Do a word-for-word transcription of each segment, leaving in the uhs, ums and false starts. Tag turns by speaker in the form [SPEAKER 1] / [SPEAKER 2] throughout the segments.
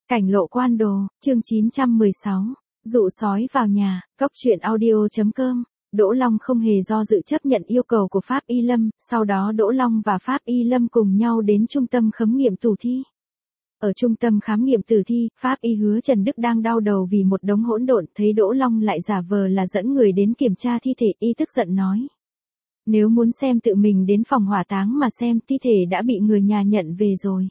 [SPEAKER 1] Cảnh lộ quan đồ, chương chín trăm mười sáu. Dụ sói vào nhà, cóc truyện audio.com. Đỗ Long không hề do dự chấp nhận yêu cầu của Pháp Y Lâm, sau đó Đỗ Long và Pháp Y Lâm cùng nhau đến trung tâm khám nghiệm tử thi. Ở trung tâm khám nghiệm tử thi, Pháp Y Hứa Trần Đức đang đau đầu vì một đống hỗn độn, thấy Đỗ Long lại giả vờ là dẫn người đến kiểm tra thi thể, y tức giận nói. Nếu muốn xem tự mình đến phòng hỏa táng mà xem, thi thể đã bị người nhà nhận về rồi.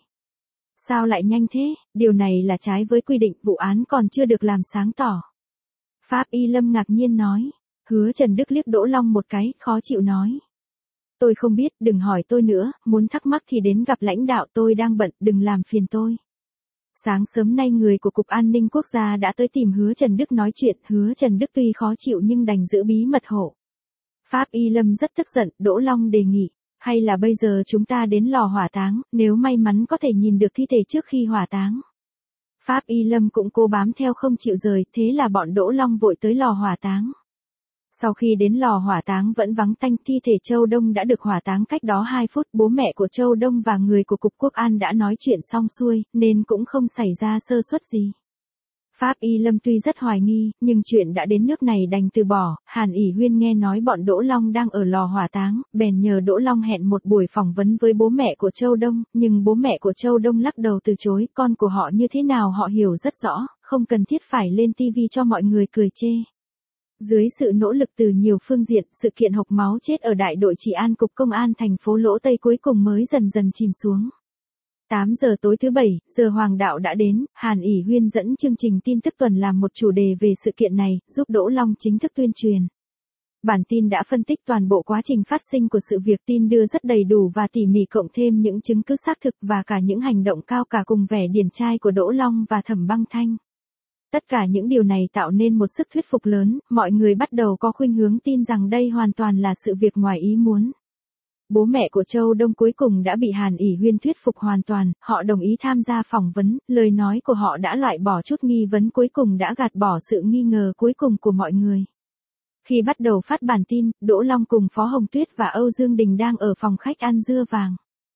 [SPEAKER 1] Sao lại nhanh thế, điều này là trái với quy định, vụ án còn chưa được làm sáng tỏ. Pháp Y Lâm ngạc nhiên nói. Hứa Trần Đức liếc Đỗ Long một cái, khó chịu nói. Tôi không biết, đừng hỏi tôi nữa, muốn thắc mắc thì đến gặp lãnh đạo, tôi đang bận, đừng làm phiền tôi. Sáng sớm nay người của Cục An ninh Quốc gia đã tới tìm Hứa Trần Đức nói chuyện, Hứa Trần Đức tuy khó chịu nhưng đành giữ bí mật hộ. Pháp Y Lâm rất tức giận, Đỗ Long đề nghị. Hay là bây giờ chúng ta đến lò hỏa táng, nếu may mắn có thể nhìn được thi thể trước khi hỏa táng. Pháp Y Lâm cũng cố bám theo không chịu rời, thế là bọn Đỗ Long vội tới lò hỏa táng. Sau khi đến lò hỏa táng vẫn vắng tanh, thi thể Châu Đông đã được hỏa táng cách đó hai phút, bố mẹ của Châu Đông và người của Cục Quốc an đã nói chuyện xong xuôi, nên cũng không xảy ra sơ suất gì. Pháp Y Lâm tuy rất hoài nghi, nhưng chuyện đã đến nước này đành từ bỏ. Hàn ỷ Huyên nghe nói bọn Đỗ Long đang ở lò hỏa táng, bèn nhờ Đỗ Long hẹn một buổi phỏng vấn với bố mẹ của Châu Đông, nhưng bố mẹ của Châu Đông lắc đầu từ chối, con của họ như thế nào họ hiểu rất rõ, không cần thiết phải lên tivi cho mọi người cười chê. Dưới sự nỗ lực từ nhiều phương diện, sự kiện hộc máu chết ở đại đội trị an Cục Công an thành phố Lỗ Tây cuối cùng mới dần dần chìm xuống. tám giờ tối thứ bảy, giờ Hoàng đạo đã đến, Hàn ỷ Huyên dẫn chương trình tin tức tuần làm một chủ đề về sự kiện này, giúp Đỗ Long chính thức tuyên truyền. Bản tin đã phân tích toàn bộ quá trình phát sinh của sự việc, tin đưa rất đầy đủ và tỉ mỉ, cộng thêm những chứng cứ xác thực và cả những hành động cao cả cùng vẻ điển trai của Đỗ Long và Thẩm Băng Thanh. Tất cả những điều này tạo nên một sức thuyết phục lớn, mọi người bắt đầu có khuynh hướng tin rằng đây hoàn toàn là sự việc ngoài ý muốn. Bố mẹ của Châu Đông cuối cùng đã bị Hàn ỷ Huyên thuyết phục hoàn toàn, họ đồng ý tham gia phỏng vấn, lời nói của họ đã loại bỏ chút nghi vấn, cuối cùng đã gạt bỏ sự nghi ngờ cuối cùng của mọi người. Khi bắt đầu phát bản tin, Đỗ Long cùng Phó Hồng Tuyết và Âu Dương Đình đang ở phòng khách ăn dưa vàng.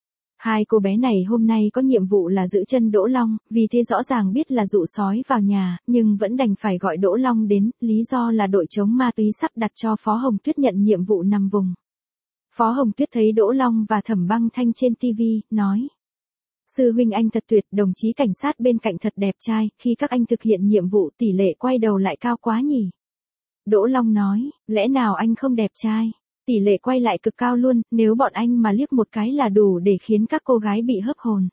[SPEAKER 1] Hai cô bé này hôm nay có nhiệm vụ là giữ chân Đỗ Long, vì thế rõ ràng biết là dụ sói vào nhà, nhưng vẫn đành phải gọi Đỗ Long đến, lý do là đội chống ma túy sắp đặt cho Phó Hồng Tuyết nhận nhiệm vụ nằm vùng. Phó Hồng Tuyết thấy Đỗ Long và Thẩm Băng Thanh trên tivi, nói. Sư huynh anh thật tuyệt, đồng chí cảnh sát bên cạnh thật đẹp trai, khi các anh thực hiện nhiệm vụ tỷ lệ quay đầu lại cao quá nhỉ. Đỗ Long nói, lẽ nào anh không đẹp trai? Tỷ lệ quay lại cực cao luôn, nếu bọn anh mà liếc một cái là đủ để khiến các cô gái bị hấp hồn.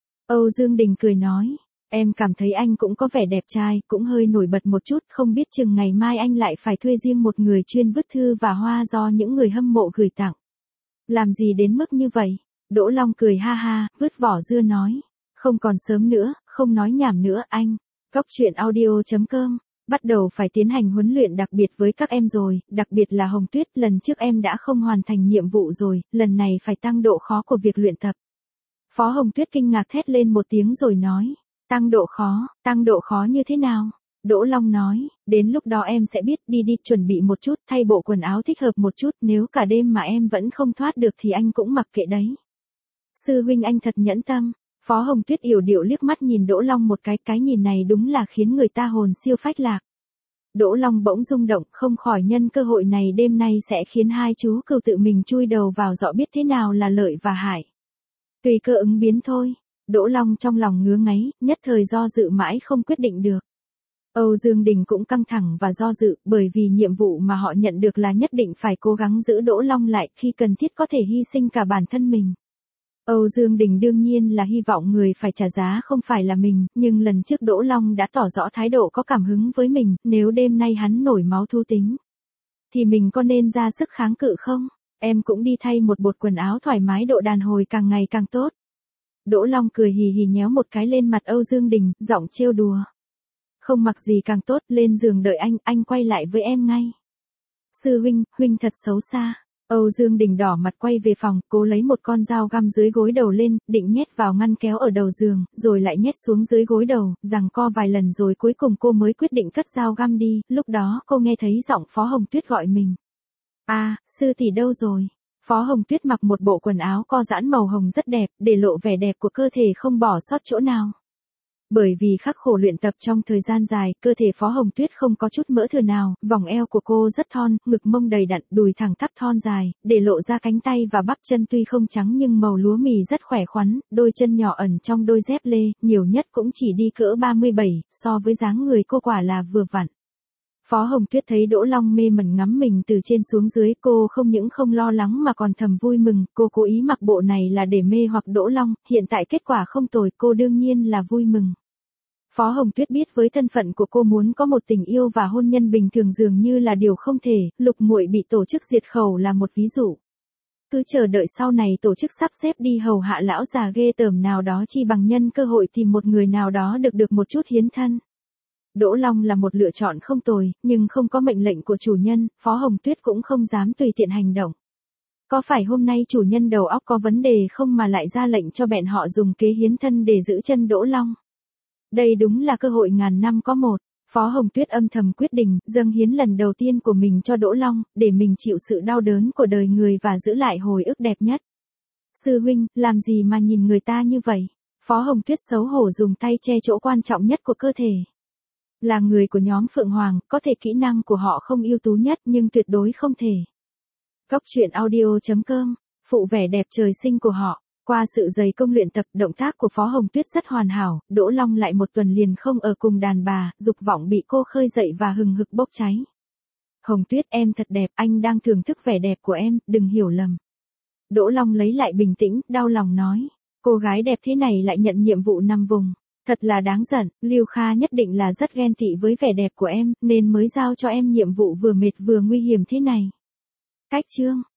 [SPEAKER 1] Âu Dương Đình cười nói, em cảm thấy anh cũng có vẻ đẹp trai, cũng hơi nổi bật một chút, không biết chừng ngày mai anh lại phải thuê riêng một người chuyên vứt thư và hoa do những người hâm mộ gửi tặng. Làm gì đến mức như vậy? Đỗ Long cười ha ha, vứt vỏ dưa nói, không còn sớm nữa, không nói nhảm nữa anh. Cóc truyện audio.com. Bắt đầu phải tiến hành huấn luyện đặc biệt với các em rồi, đặc biệt là Hồng Tuyết, lần trước em đã không hoàn thành nhiệm vụ rồi, lần này phải tăng độ khó của việc luyện tập. Phó Hồng Tuyết kinh ngạc thét lên một tiếng rồi nói, tăng độ khó, tăng độ khó như thế nào? Đỗ Long nói, đến lúc đó em sẽ biết, đi đi, chuẩn bị một chút, thay bộ quần áo thích hợp một chút, nếu cả đêm mà em vẫn không thoát được thì anh cũng mặc kệ đấy. Sư huynh anh thật nhẫn tâm. Phó Hồng Tuyết yểu điệu liếc mắt nhìn Đỗ Long một cái, cái nhìn này đúng là khiến người ta hồn siêu phách lạc. Đỗ Long bỗng rung động, không khỏi nhân cơ hội này đêm nay sẽ khiến hai chú cừu tự mình chui đầu vào giỏ biết thế nào là lợi và hại. Tùy cơ ứng biến thôi. Đỗ Long trong lòng ngứa ngáy, nhất thời do dự mãi không quyết định được. Âu Dương Đình cũng căng thẳng và do dự, bởi vì nhiệm vụ mà họ nhận được là nhất định phải cố gắng giữ Đỗ Long lại, khi cần thiết có thể hy sinh cả bản thân mình. Âu Dương Đình đương nhiên là hy vọng người phải trả giá không phải là mình, nhưng lần trước Đỗ Long đã tỏ rõ thái độ có cảm hứng với mình, nếu đêm nay hắn nổi máu thú tính, thì mình có nên ra sức kháng cự không? Em cũng đi thay một bộ quần áo thoải mái, độ đàn hồi càng ngày càng tốt. Đỗ Long cười hì hì nhéo một cái lên mặt Âu Dương Đình, giọng trêu đùa. Không mặc gì càng tốt, lên giường đợi anh, anh quay lại với em ngay. Sư huynh, huynh thật xấu xa. Âu Dương Đình đỏ mặt quay về phòng, cố lấy một con dao găm dưới gối đầu lên, định nhét vào ngăn kéo ở đầu giường, rồi lại nhét xuống dưới gối đầu, giằng co vài lần rồi cuối cùng cô mới quyết định cất dao găm đi, lúc đó cô nghe thấy giọng Phó Hồng Tuyết gọi mình. À, sư tỷ đâu rồi? Phó Hồng Tuyết mặc một bộ quần áo co giãn màu hồng rất đẹp, để lộ vẻ đẹp của cơ thể không bỏ sót chỗ nào. Bởi vì khắc khổ luyện tập trong thời gian dài, cơ thể Phó Hồng Tuyết không có chút mỡ thừa nào, vòng eo của cô rất thon, ngực mông đầy đặn, đùi thẳng tắp thon dài, để lộ ra cánh tay và bắp chân tuy không trắng nhưng màu lúa mì rất khỏe khoắn, đôi chân nhỏ ẩn trong đôi dép lê, nhiều nhất cũng chỉ đi cỡ ba mươi bảy, so với dáng người cô quả là vừa vặn. Phó Hồng Tuyết thấy Đỗ Long mê mẩn ngắm mình từ trên xuống dưới, cô không những không lo lắng mà còn thầm vui mừng, cô cố ý mặc bộ này là để mê hoặc Đỗ Long, hiện tại kết quả không tồi, cô đương nhiên là vui mừng. Phó Hồng Tuyết biết với thân phận của cô muốn có một tình yêu và hôn nhân bình thường dường như là điều không thể, Lục Muội bị tổ chức diệt khẩu là một ví dụ. Cứ chờ đợi sau này tổ chức sắp xếp đi hầu hạ lão già ghê tởm nào đó chi bằng nhân cơ hội tìm một người nào đó được được một chút hiến thân. Đỗ Long là một lựa chọn không tồi, nhưng không có mệnh lệnh của chủ nhân, Phó Hồng Tuyết cũng không dám tùy tiện hành động. Có phải hôm nay chủ nhân đầu óc có vấn đề không mà lại ra lệnh cho bèn họ dùng kế hiến thân để giữ chân Đỗ Long? Đây đúng là cơ hội ngàn năm có một. Phó Hồng Tuyết âm thầm quyết định, dâng hiến lần đầu tiên của mình cho Đỗ Long, để mình chịu sự đau đớn của đời người và giữ lại hồi ức đẹp nhất. Sư huynh, làm gì mà nhìn người ta như vậy? Phó Hồng Tuyết xấu hổ dùng tay che chỗ quan trọng nhất của cơ thể. Là người của nhóm Phượng Hoàng, có thể kỹ năng của họ không ưu tú nhất nhưng tuyệt đối không thể. Góc truyện audio chấm com, phụ vẻ đẹp trời sinh của họ. Qua sự dày công luyện tập, động tác của Phó Hồng Tuyết rất hoàn hảo, Đỗ Long lại một tuần liền không ở cùng đàn bà, dục vọng bị cô khơi dậy và hừng hực bốc cháy. Hồng Tuyết, em thật đẹp, anh đang thưởng thức vẻ đẹp của em, đừng hiểu lầm. Đỗ Long lấy lại bình tĩnh, đau lòng nói, cô gái đẹp thế này lại nhận nhiệm vụ nằm vùng. Thật là đáng giận, Lưu Kha nhất định là rất ghen tị với vẻ đẹp của em, nên mới giao cho em nhiệm vụ vừa mệt vừa nguy hiểm thế này. Cách chương